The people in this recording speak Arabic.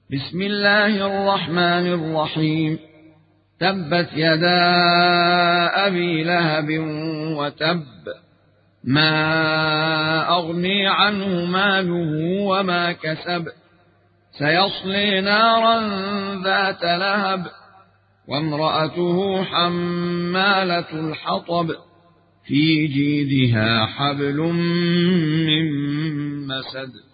بسم الله الرحمن الرحيم. تبت يدا أبي لهب وتب، ما أغني عنه ماله وما كسب، سيصلي نارا ذات لهب، وامرأته حمالة الحطب، في جيدها حبل من مسد.